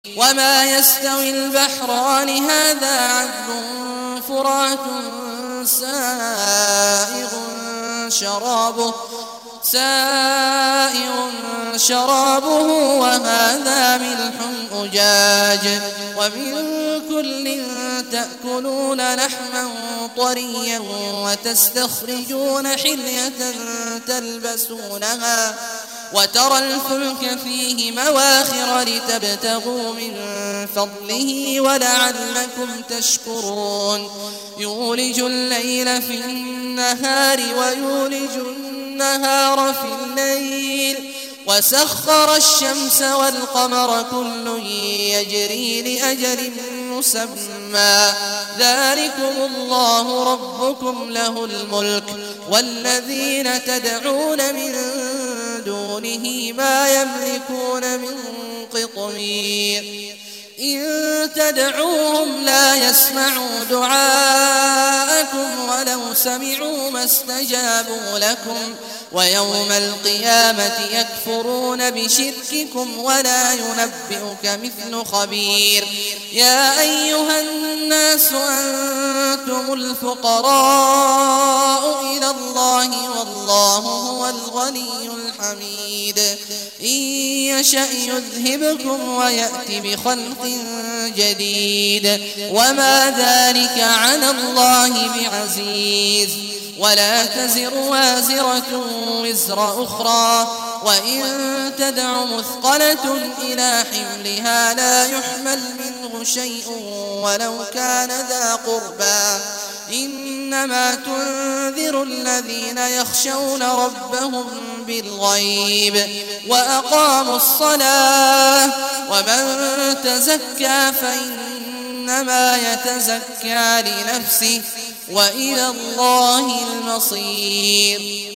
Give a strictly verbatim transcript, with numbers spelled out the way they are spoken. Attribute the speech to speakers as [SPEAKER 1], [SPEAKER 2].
[SPEAKER 1] وما يستوي البحران هذا عذب فرات سائغ شرابه سائغ شرابه وهذا ملح أجاج ومن كل تأكلون لحما طريا وتستخرجون حلية تلبسونها وترى الفلك فيه مواخر لتبتغوا من فضله ولعلكم تشكرون يولج الليل في النهار ويولج النهار في الليل وسخر الشمس والقمر كل يجري لأجل مسمى ذلكم الله ربكم له الملك والذين تدعون من دونه ما يملكون من قطمير إن تدعوهم لا يسمعوا دعاءكم ولو سمعوا ما استجابوا لكم ويوم القيامة يكفرون بشرككم ولا ينبئك مثل خبير يا أيها الناس أنتم الفقراء إلى الله والله هو الغني الحميد إن يشأ يذهبكم ويأتي بخلق جديد وما ذلك على الله بعزيز ولا تزر وازرة وزر أخرى وإن تدع مثقلة إلى حملها لا يحمل منه شيء ولو كان ذا قربى إنما تنذر الذين يخشون ربهم بالغيب وأقاموا الصلاة ومن تزكى فإنما يتزكى لنفسه وإلى الله المصير